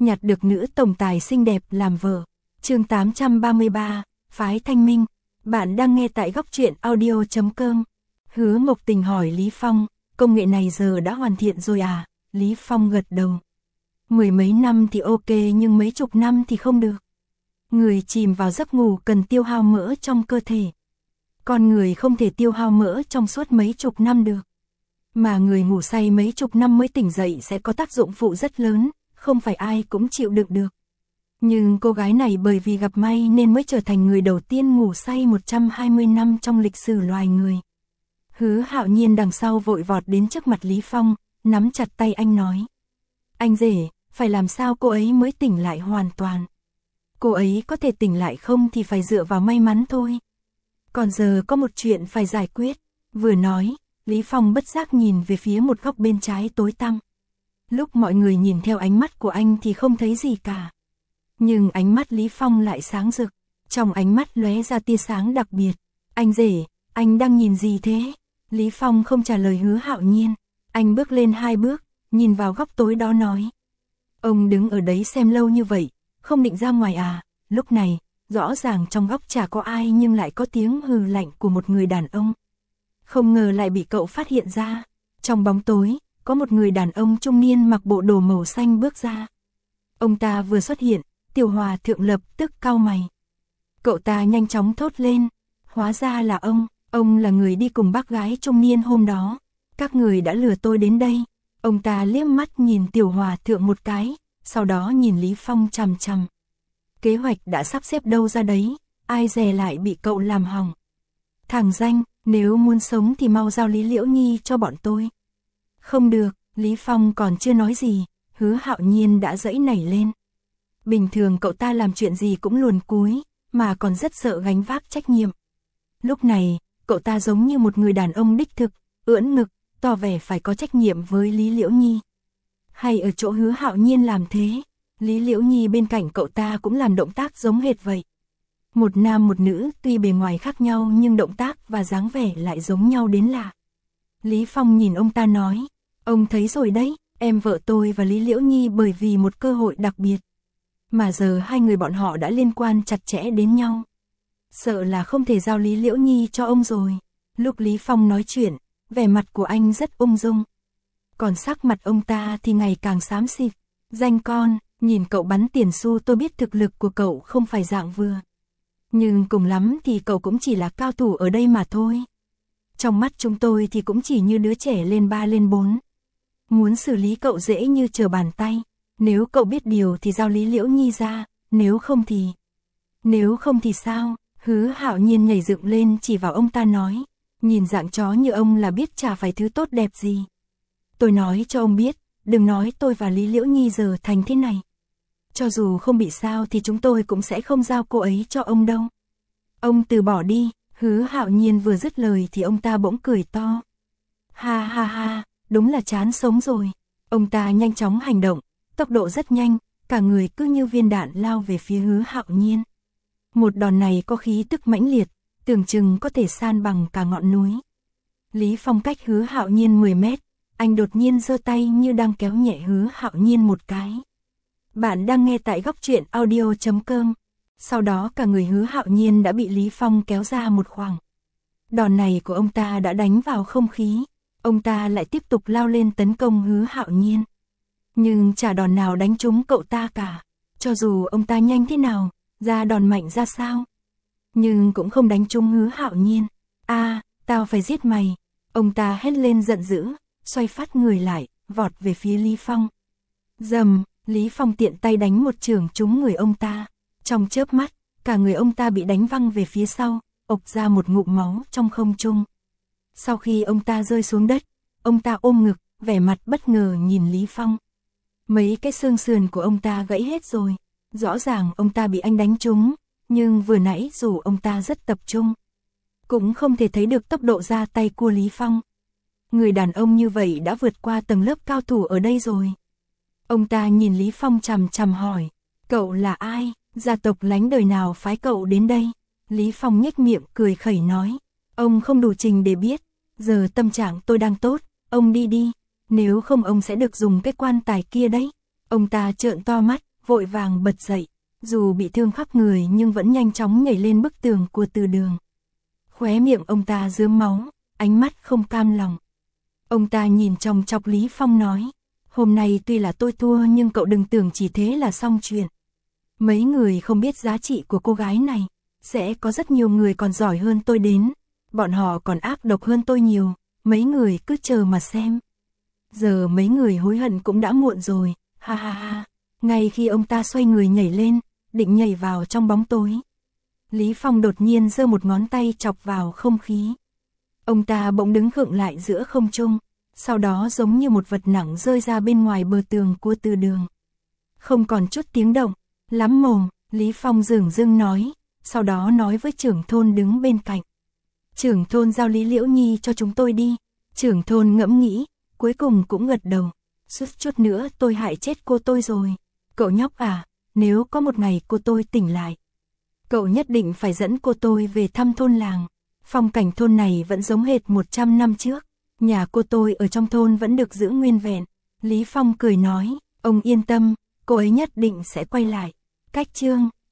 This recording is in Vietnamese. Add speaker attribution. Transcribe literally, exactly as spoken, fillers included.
Speaker 1: nhặt được nữ tổng tài xinh đẹp làm vợ. Chương tám trăm ba mươi ba, phái Thanh Minh. Bạn đang nghe tại góc truyện audio chấm com. Hứa Mộc Tình hỏi Lý Phong, công nghệ này giờ đã hoàn thiện rồi à? Lý Phong gật đầu. Mười mấy năm thì ok nhưng mấy chục năm thì không được. Người chìm vào giấc ngủ cần tiêu hao mỡ trong cơ thể. Con người không thể tiêu hao mỡ trong suốt mấy chục năm được. Mà người ngủ say mấy chục năm mới tỉnh dậy sẽ có tác dụng phụ rất lớn, không phải ai cũng chịu đựng được. Nhưng cô gái này bởi vì gặp may nên mới trở thành người đầu tiên ngủ say một trăm hai mươi năm trong lịch sử loài người. Hứa Hạo Nhiên đằng sau vội vọt đến trước mặt Lý Phong, nắm chặt tay anh nói. Anh rể, phải làm sao cô ấy mới tỉnh lại hoàn toàn? Cô ấy có thể tỉnh lại không thì phải dựa vào may mắn thôi. Còn giờ có một chuyện phải giải quyết. Vừa nói, Lý Phong bất giác nhìn về phía một góc bên trái tối tăm. Lúc mọi người nhìn theo ánh mắt của anh thì không thấy gì cả. Nhưng ánh mắt Lý Phong lại sáng rực. Trong ánh mắt lóe ra tia sáng đặc biệt. Anh rể, anh đang nhìn gì thế? Lý Phong không trả lời Hứa Hạo Nhiên. Anh bước lên hai bước, nhìn vào góc tối đó nói. Ông đứng ở đấy xem lâu như vậy, không định ra ngoài à? Lúc này, rõ ràng trong góc chả có ai nhưng lại có tiếng hừ lạnh của một người đàn ông. Không ngờ lại bị cậu phát hiện ra. Trong bóng tối, có một người đàn ông trung niên mặc bộ đồ màu xanh bước ra. Ông ta vừa xuất hiện, Tiểu Hòa thượng lập tức cau mày. Cậu ta nhanh chóng thốt lên. Hóa ra là ông, ông là người đi cùng bác gái trung niên hôm đó. Các người đã lừa tôi đến đây. Ông ta liếc mắt nhìn Tiểu Hòa thượng một cái, sau đó nhìn Lý Phong chằm chằm. Kế hoạch đã sắp xếp đâu ra đấy, ai dè lại bị cậu làm hỏng. Thằng danh, nếu muốn sống thì mau giao Lý Liễu Nhi cho bọn tôi. Không được, Lý Phong còn chưa nói gì, Hứa Hạo Nhiên đã giãy nảy lên. Bình thường cậu ta làm chuyện gì cũng luồn cúi, mà còn rất sợ gánh vác trách nhiệm. Lúc này, cậu ta giống như một người đàn ông đích thực, ưỡn ngực, tỏ vẻ phải có trách nhiệm với Lý Liễu Nhi. Hay ở chỗ Hứa Hạo Nhiên làm thế, Lý Liễu Nhi bên cạnh cậu ta cũng làm động tác giống hệt vậy. Một nam một nữ tuy bề ngoài khác nhau nhưng động tác và dáng vẻ lại giống nhau đến lạ. Lý Phong nhìn ông ta nói, ông thấy rồi đấy, em vợ tôi và Lý Liễu Nhi bởi vì một cơ hội đặc biệt. Mà giờ hai người bọn họ đã liên quan chặt chẽ đến nhau. Sợ là không thể giao Lý Liễu Nhi cho ông rồi. Lúc Lý Phong nói chuyện, vẻ mặt của anh rất ung dung. Còn sắc mặt ông ta thì ngày càng xám xịt. Danh con, nhìn cậu bắn tiền xu tôi biết thực lực của cậu không phải dạng vừa. Nhưng cùng lắm thì cậu cũng chỉ là cao thủ ở đây mà thôi. Trong mắt chúng tôi thì cũng chỉ như đứa trẻ lên ba lên bốn. Muốn xử lý cậu dễ như trở bàn tay. Nếu cậu biết điều thì giao Lý Liễu Nhi ra, nếu không thì... Nếu không thì sao? Hứa Hạo Nhiên nhảy dựng lên chỉ vào ông ta nói. Nhìn dạng chó như ông là biết chả phải thứ tốt đẹp gì. Tôi nói cho ông biết, đừng nói tôi và Lý Liễu Nhi giờ thành thế này. Cho dù không bị sao thì chúng tôi cũng sẽ không giao cô ấy cho ông đâu. Ông từ bỏ đi, Hứa Hạo Nhiên vừa dứt lời thì ông ta bỗng cười to. Ha ha ha, đúng là chán sống rồi. Ông ta nhanh chóng hành động, tốc độ rất nhanh, cả người cứ như viên đạn lao về phía Hứa Hạo Nhiên. Một đòn này có khí tức mãnh liệt, tưởng chừng có thể san bằng cả ngọn núi. Lý Phong cách Hứa Hạo Nhiên mười mét, anh đột nhiên giơ tay như đang kéo nhẹ Hứa Hạo Nhiên một cái. Bạn đang nghe tại góc truyện audio chấm com. Sau đó cả người Hứa Hạo Nhiên đã bị Lý Phong kéo ra một khoảng. Đòn này của ông ta đã đánh vào không khí, ông ta lại tiếp tục lao lên tấn công Hứa Hạo Nhiên. Nhưng chả đòn nào đánh trúng cậu ta cả, cho dù ông ta nhanh thế nào, ra đòn mạnh ra sao. Nhưng cũng không đánh trúng Hứa Hạo Nhiên. A, à, tao phải giết mày. Ông ta hét lên giận dữ, xoay phát người lại, vọt về phía Lý Phong. Dầm, Lý Phong tiện tay đánh một chưởng trúng người ông ta. Trong chớp mắt, cả người ông ta bị đánh văng về phía sau, ộc ra một ngụm máu trong không trung. Sau khi ông ta rơi xuống đất, ông ta ôm ngực, vẻ mặt bất ngờ nhìn Lý Phong. Mấy cái xương sườn của ông ta gãy hết rồi. Rõ ràng ông ta bị anh đánh trúng, nhưng vừa nãy dù ông ta rất tập trung, cũng không thể thấy được tốc độ ra tay của Lý Phong. Người đàn ông như vậy đã vượt qua tầng lớp cao thủ ở đây rồi. Ông ta nhìn Lý Phong chằm chằm hỏi, cậu là ai, gia tộc lánh đời nào phái cậu đến đây? Lý Phong nhếch miệng cười khẩy nói, ông không đủ trình để biết, giờ tâm trạng tôi đang tốt, ông đi đi, nếu không ông sẽ được dùng cái quan tài kia đấy. Ông ta trợn to mắt, vội vàng bật dậy, dù bị thương khắp người nhưng vẫn nhanh chóng nhảy lên bức tường của từ đường. Khóe miệng ông ta rướm máu, ánh mắt không cam lòng. Ông ta nhìn chòng chọc Lý Phong nói, hôm nay tuy là tôi thua nhưng cậu đừng tưởng chỉ thế là xong chuyện. Mấy người không biết giá trị của cô gái này, sẽ có rất nhiều người còn giỏi hơn tôi đến, bọn họ còn ác độc hơn tôi nhiều, mấy người cứ chờ mà xem. Giờ mấy người hối hận cũng đã muộn rồi, ha ha ha. Ngay khi ông ta xoay người nhảy lên, định nhảy vào trong bóng tối, Lý Phong đột nhiên giơ một ngón tay chọc vào không khí. Ông ta bỗng đứng khựng lại giữa không trung, sau đó giống như một vật nặng rơi ra bên ngoài bờ tường của từ đường. Không còn chút tiếng động, lắm mồm, Lý Phong dửng dưng nói, sau đó nói với trưởng thôn đứng bên cạnh. Trưởng thôn giao Lý Liễu Nhi cho chúng tôi đi. Trưởng thôn ngẫm nghĩ, cuối cùng cũng gật đầu. Suốt chút nữa tôi hại chết cô tôi rồi. Cậu nhóc à, nếu có một ngày cô tôi tỉnh lại, cậu nhất định phải dẫn cô tôi về thăm thôn làng. Phong cảnh thôn này vẫn giống hệt một trăm năm trước. Nhà cô tôi ở trong thôn vẫn được giữ nguyên vẹn. Lý Phong cười nói, ông yên tâm, cô ấy nhất định sẽ quay lại. Cách chương